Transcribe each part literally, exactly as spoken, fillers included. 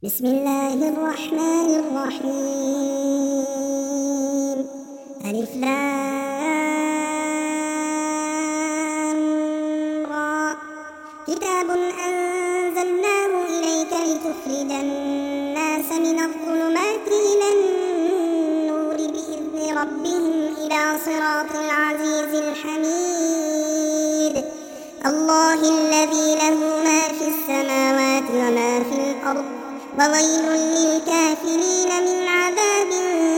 بسم الله الرحمن الرحيم. ألف لام را. كتاب أنزلناه إليك لتخرج الناس من الظلمات إلى النور بإذن ربهم إلى صراط العزيز الحميد. الله الذي له ما في السماوات وما في الأرض، وويل للكافرين من عذاب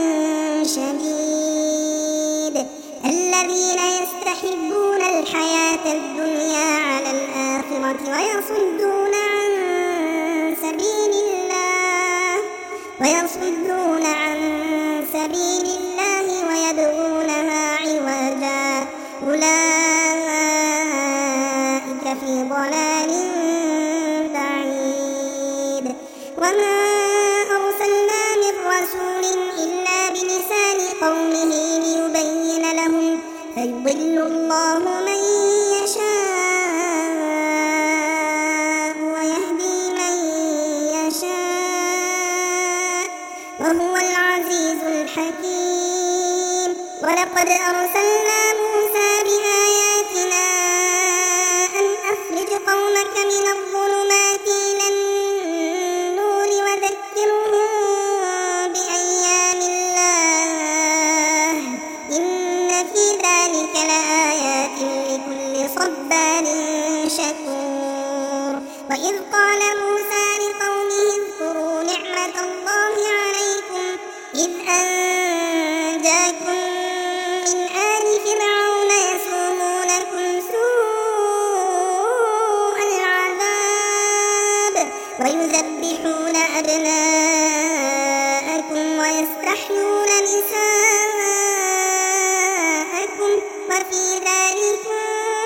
شديد. الذين يستحبون الحياة الدنيا على الآخرة ويصدون عن سبيل الله ويصدون عن سبيل الله ويبغونها عوجا، أولئك في ضلال بعيد. وما أرسلنا من رسول إلا بلسان قومه ليبين لهم، فيضل الله من يشاء ويهدي من يشاء، وهو العزيز الحكيم. ولقد أرسلنا موسى بآياتنا أن أخرج قومك من الظلمات إلى النور وذكرهم بأيام الله، إن في ذلك لآيات لكل صبار شكور. وإذ قال موسى لقومه اذكروا نعمة الله عليكم إذ أنجاكم من آل فرعون يسومونكم سوء العذاب ويذبحون أبناءكم ويستحيون نساءكم، وفي ذلكم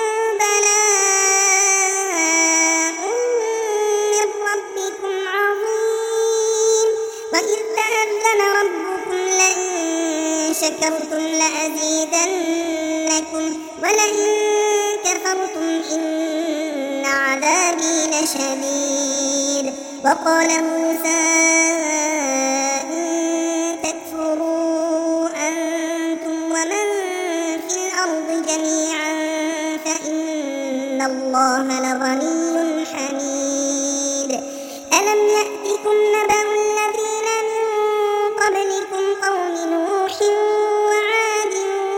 بلاء من ربكم عظيم. وإذ تأذن ربكم لئن شكرتم لأزيدنكم ولئن كفرتم إن عذابي لشديد. وقال موسى إن تكفروا أنتم ومن في الأرض جميعا فإن الله لغني حميد. ألم يأتكم نبأ الذين من قبلكم قوم نوح وعاد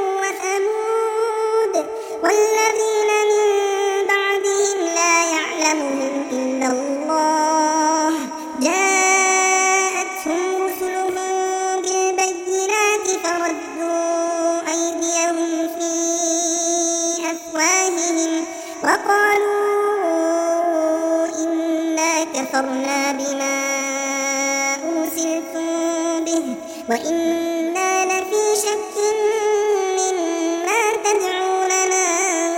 وثمود والذين من بعدهم لا يعلمهم إلا الله، جاءتهم رسلهم بالبينات فردوا أيديهم في أفواههم وقالوا إنا كفرنا بما أرسلتم به وإنا لفي شك مما تدعوننا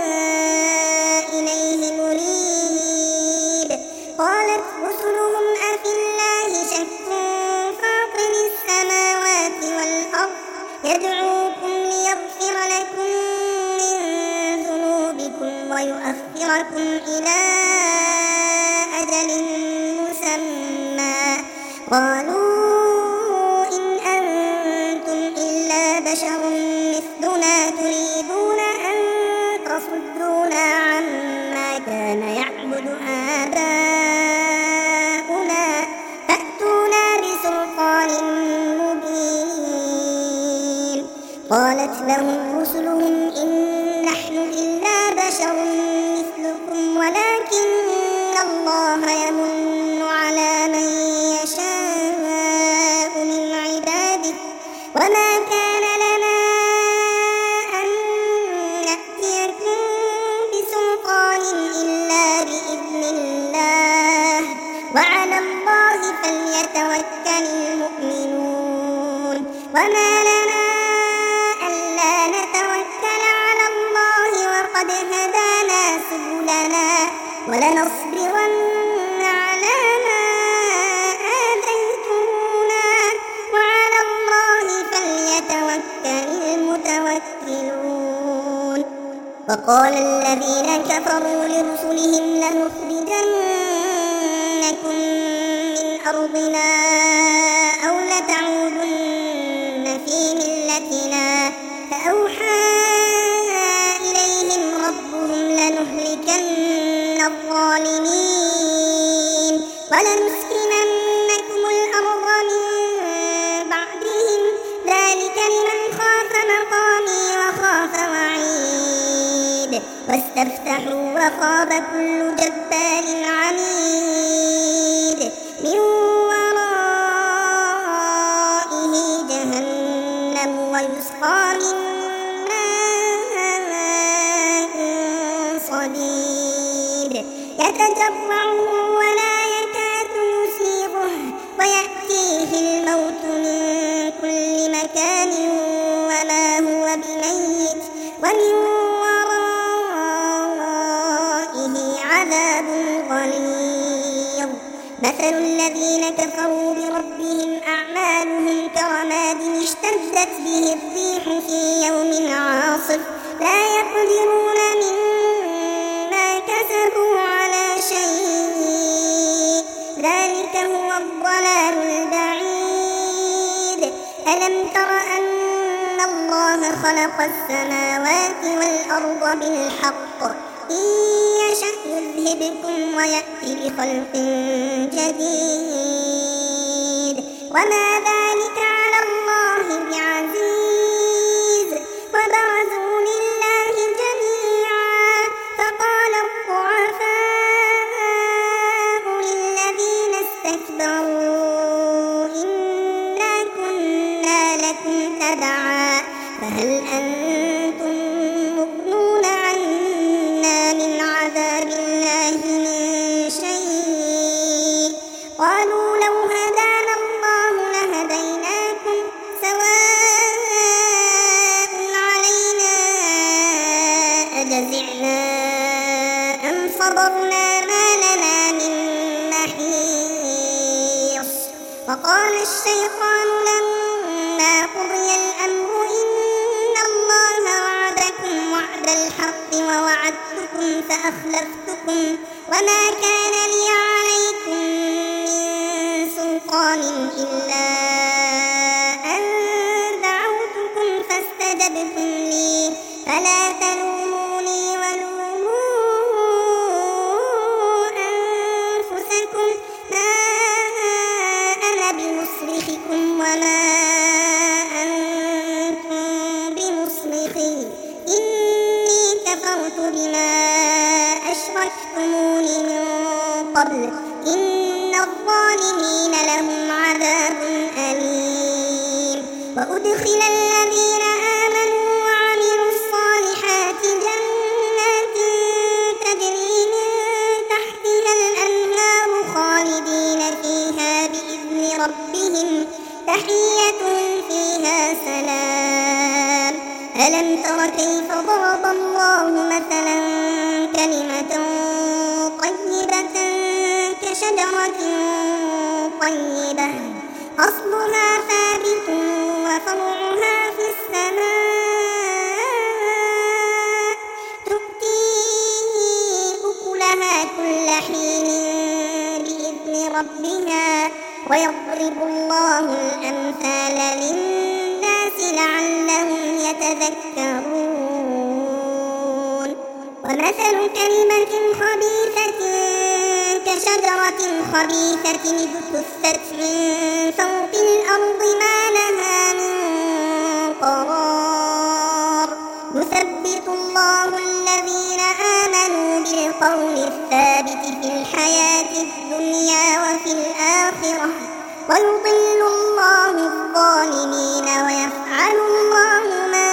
إليه مريب. قالت رسلهم أفي الله شك فاطر السماوات والأرض يدعوكم ليغفر لكم من ذنوبكم ويؤخركم إلى أجل مسمى، قالوا إن أنتم إلا بشر مثلنا تريدون أن تصدونا عما كان يعبد آباؤنا فأتونا بسلطان مبين. قالت لهم رسلهم إن نحن إلا بشر مثلكم ولكن الله يمن على من يشاء من عباده، وما كان لنا أن نأتيكم بسلطان إلا بإذن الله، وعلى الله فليتوكل المؤمنون. وما لنا ألا نتوكل على الله وقد هدانا سبلنا ولنصبرن على ما آذيتمونا وعلى الله فليتوكل المتوكلون. وقال الذين كفروا لرسلهم لنخرجنكم من أرضنا أو لتعودن في ملتنا فأوحى إليهم ربهم لنهلكن الظالمين ولنسكننكم الأرض من بعدهم ذلك لمن خاف مقامي وخاف وعيد واستفتحوا وخاب كل جبار عنيد من ورائه جهنم ويسقى من ماء صديد يتجرعه ولا يكاد يسيغه ويأتيه الموت من كل مكان وما هو بميت ومن ورائه عذاب غليظ مثل الذين كفروا بربهم أعمالهم كرماد اشتدت به الريح في يوم عاصف لا يقدرون مما كسبوا على شيء ذلك هو الضلال البعيد ألم تر أن الله خلق السماوات والأرض بالحق إن يشأ يذهبكم ويأتي بخلق جديد وما ذلك على الله بعزيز وبرزوا لله جميعا فقال الضعفاء للذين استكبروا إنا كنا لكم تبعا فهل أنتم مغنون عنا من عذاب الله من شيء قالوا لو هدانا الله لهديناكم سواء علينا أجزعنا أم صبرنا ما لنا من محيص وقال الشيطان لما قضي الأمر إن الله وعدكم وعد الحق ووعدتكم فأخلفتكم وما كان لي عليكم من سلطان إلا أن دعوتكم فاستجبتم لي فلا تلوموني ولوموا أنفسكم ما أنا بمصرخكم وما أنتم بمصرخي إني كفرت بما أشركتمون من قبل إن الظالمين لهم عذاب أليم وأدخل الذين آمنوا وعملوا الصالحات جنات تجري من تحتها الأنهار خالدين فيها بإذن ربهم تحيتهم فيها سلام ألم تر كيف ضرب الله مثلا كلمة طيبة كشجرة طيبة أصلها ثابت وفرعها في السماء تؤتي أكلها كل حين بإذن ربها ويضرب الله الأمثال للناس لعلهم يتذكرون ومثل كلمة خبيثة كشجرة خبيثة اجتثت من فوق الأرض ما لها من قرار يثبت الله الذين آمنوا بالقول الثابت في الحياة الدنيا وفي الآخرة ويضل الله الظالمين ويفعل الله ما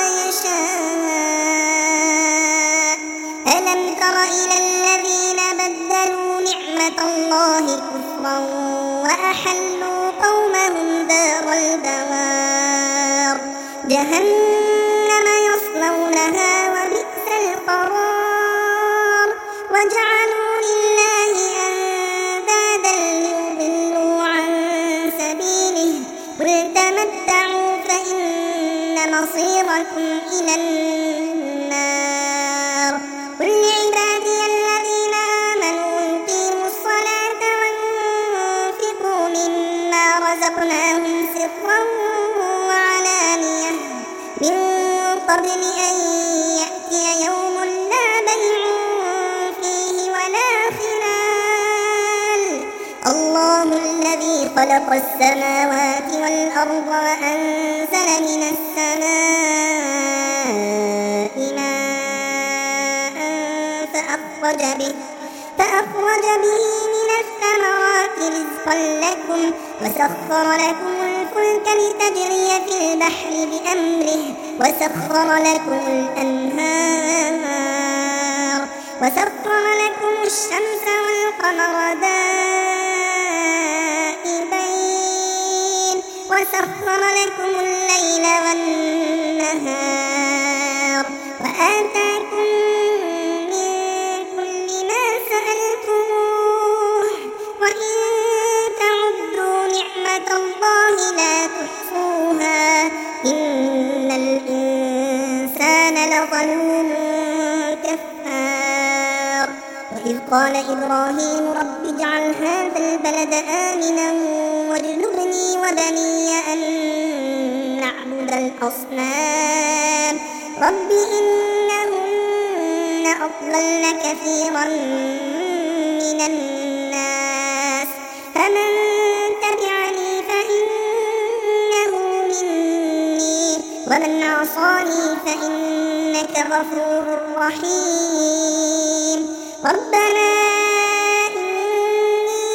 يشاء ألم تر إلى الذين بدلوا نعمة الله كفرا وأحلوا قومهم دار البوار جهنم يصلونها وبئس القرار وجعلوا لله أندادا ليضلوا عن سبيله قل تمتعوا فإن مصيركم إلى النار قل لعبادي الذين آمنوا يقيموا الصلاة وينفقوا مما ورزقناهم سرا وعلانية من قبل أن يأتي يوم لا بيع فيه ولا خلال. الله الذي خلق السماوات والأرض وأنزل من السماء ماء فأخرج به فأخرج به من الثمرات رزقا لكم وسخر لكم الفلك لتجري في البحر بأمره وسخر لكم الأنهار وسخر لكم الشمس والقمر دائبين وسخر لكم الليل والنهار وآتاكم وإن تعدوا نعمة الله لا تحصوها إن الإنسان لظلوم كفار. وإذ قال إبراهيم رب اجعل هذا البلد آمنا واجنبني وبني أن نعبد الأصنام رب إنهن أضللن كثيرا من الناس فمن تبعني فإنه مني ومن عصاني فإنك غفور رحيم. ربنا إني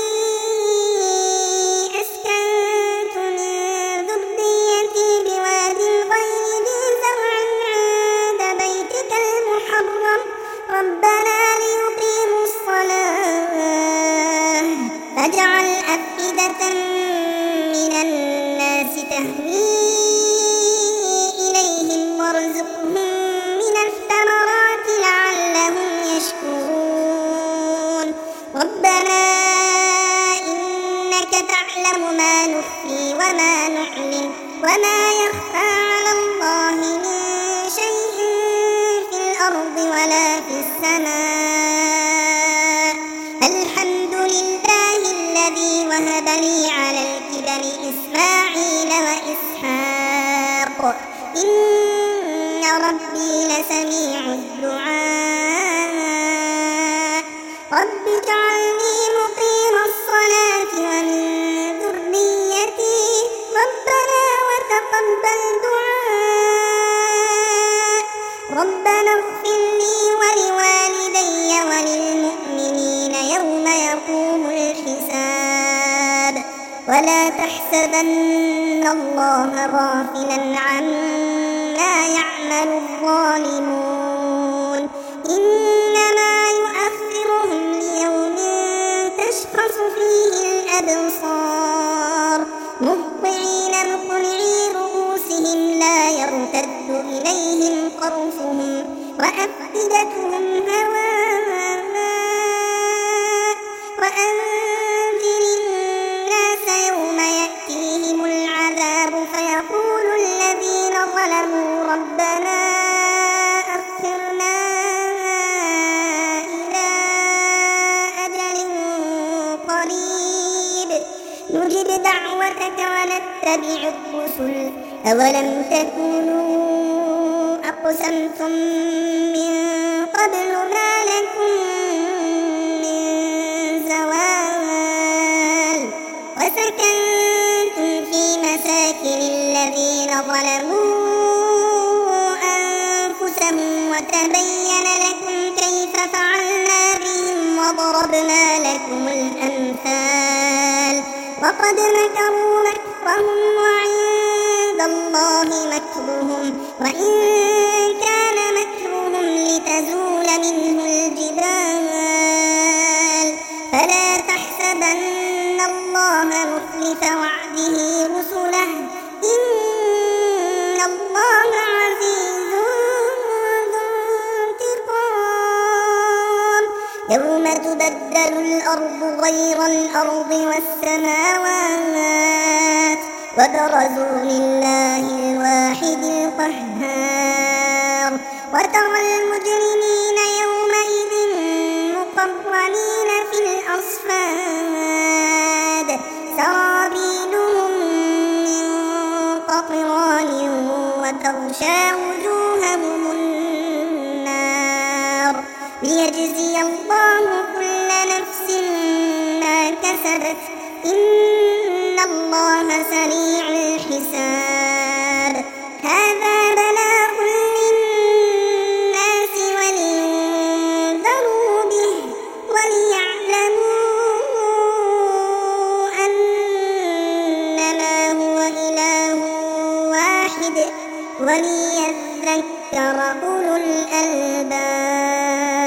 أسكنت من ذريتي بواد غير ذي زرع عند بيتك المحرم ربنا ليقيموا الصلاة فاجعل أفئدة من الناس تهوي إليهم وارزقهم من الثمرات لعلهم يشكرون. ربنا إنك تعلم ما نخفي وما نعلن وما يخفى على الله من شيء في الأرض ولا في السماء. الحمد لله الذي وهب لي على الكبر إسماعيل وإسحاق إن ربي لسميع الدعاء. رب اجعلني مقيم الصلاة ومن ذريتي ربنا وتقبل دعاء. ربنا اغفر لي ولوالدي وللمؤمنين يوم يقوم الحساب. ولا تحسبن الله غافلا عما يعمل الظالمون إنما يؤخرهم ليوم تشخص فيه الأبصار مهطعين مقنعي رؤوسهم لا يرتد إليهم طرفهم وأفئدتهم هواء. وأنذر الناس يوم يأتيهم العذاب فيقول الذين ظلموا ربنا أخرنا إلى أجل قريب نجب دعوتك ونتبع الرسل أولم تكونوا أقسمتم من قبل ما لكم من زوال وسكنتم في مساكن الذين ظلموا أنفسهم وتبين لكم كيف فعلنا بهم وضربنا لكم الأمثال وقد مكروا مكرهم وعند الله مكرهم وإن كان مكرهم لتزول منه الجبال. فلا تحسبن الله مخلف وعده رسله إن الله عزيز ذو انتقام. يوم تبدل الأرض غير الأرض والسماوات وبرزوا لله الواحد القهار وترى المجرمين يومئذ مقرنين في الأصفاد سرابيلهم تغشى وجوههم النار ليجزي الله كل نفس ما كسبت إن الله سريع الحساب. هذا بلاغ للناس ولينذروا به وليعلموا أنما هو إله واحد وليذكر أولو الألباب.